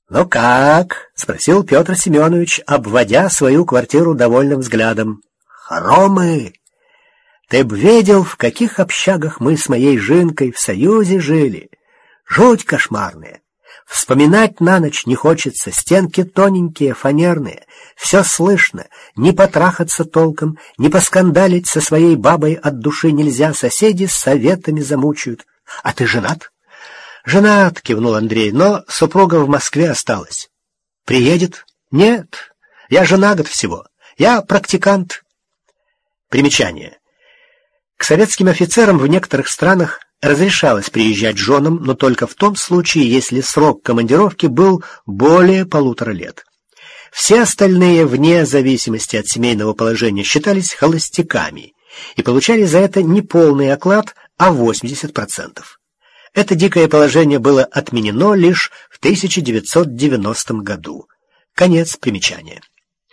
«Ну как?» — спросил Петр Семенович, обводя свою квартиру довольным взглядом. «Хоромы! Ты б видел, в каких общагах мы с моей Жинкой в союзе жили. Жуть кошмарная. Вспоминать на ночь не хочется, стенки тоненькие, фанерные. Все слышно, не потрахаться толком, не поскандалить со своей бабой от души нельзя, соседи с советами замучают. А ты женат?» «Женат», — кивнул Андрей, — «но супруга в Москве осталась». «Приедет?» «Нет, я женат всего. Я практикант». Примечание. К советским офицерам в некоторых странах разрешалось приезжать женам, но только в том случае, если срок командировки был более 1,5 лет. Все остальные, вне зависимости от семейного положения, считались холостяками и получали за это не полный оклад, а 80%. Это дикое положение было отменено лишь в 1990 году. Конец примечания.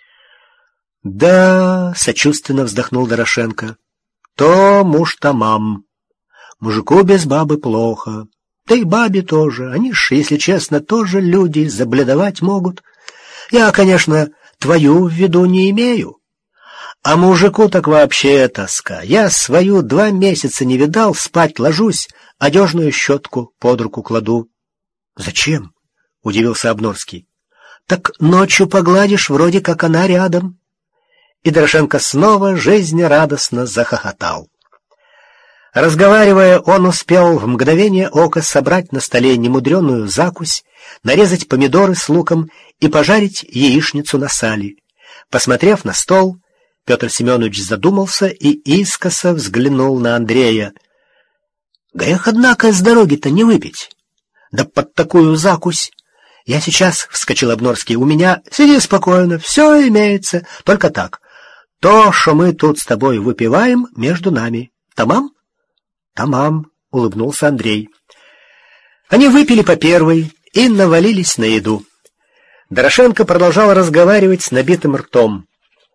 «Да», — сочувственно вздохнул Дорошенко, — «то муж тамам. Мужику без бабы плохо. Да и бабе тоже. Они ж, если честно, тоже люди, забледовать могут. Я, конечно, твою в виду не имею. А мужику так вообще тоска. Я свою 2 месяца не видал, спать ложусь, одежную щетку под руку кладу». «Зачем?» — удивился Обнорский. «Так ночью погладишь, вроде как она рядом». И Дорошенко снова жизнерадостно захохотал. Разговаривая, он успел в мгновение ока собрать на столе немудреную закусь, нарезать помидоры с луком и пожарить яичницу на сале. Посмотрев на стол, Петр Семенович задумался и искоса взглянул на Андрея. «Грех, однако, с дороги-то не выпить. Да под такую закусь. Я сейчас, — вскочил Обнорский, — у меня... Сиди спокойно, все имеется, только так. То, что мы тут с тобой выпиваем, между нами. Тамам?» «Тамам», — улыбнулся Андрей. Они выпили по первой и навалились на еду. Дорошенко продолжал разговаривать с набитым ртом.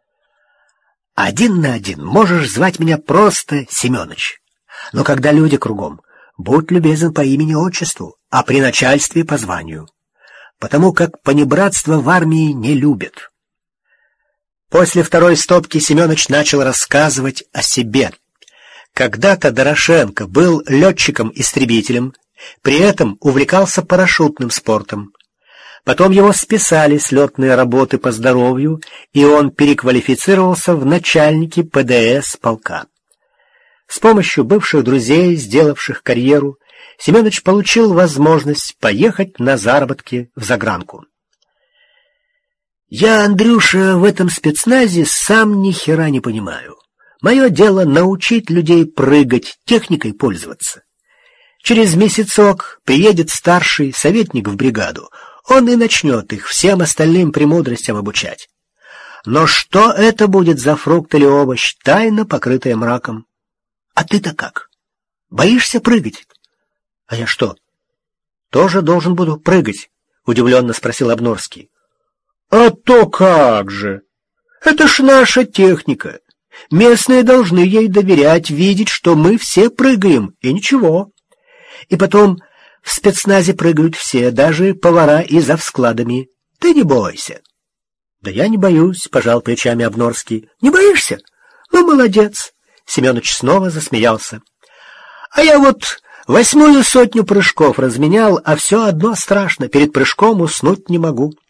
«1 на 1 можешь звать меня просто Семёныч. Но когда люди кругом, будь любезен по имени-отчеству, а при начальстве по званию. Потому как понебратство в армии не любят». После второй стопки Семёныч начал рассказывать о себе. Когда-то Дорошенко был летчиком-истребителем, при этом увлекался парашютным спортом. Потом его списали с летной работы по здоровью, и он переквалифицировался в начальники ПДС полка. С помощью бывших друзей, сделавших карьеру, Семёныч получил возможность поехать на заработки в загранку. «Я, Андрюша, в этом спецназе сам ни хера не понимаю. Мое дело научить людей прыгать, техникой пользоваться. Через месяцок приедет старший советник в бригаду, он и начнет их всем остальным премудростям обучать. Но что это будет за фрукт или овощ, тайна, покрытая мраком? А ты-то как? Боишься прыгать?» «А я что, тоже должен буду прыгать?» — удивленно спросил Обнорский. «А то как же! Это ж наша техника. Местные должны ей доверять, видеть, что мы все прыгаем, и ничего. И потом в спецназе прыгают все, даже повара и завскладами. Ты не бойся». «Да я не боюсь», — пожал плечами Обнорский. «Не боишься? Ну, молодец». Семёныч снова засмеялся. «А я вот 8 сотню прыжков разменял, а все одно страшно, перед прыжком уснуть не могу.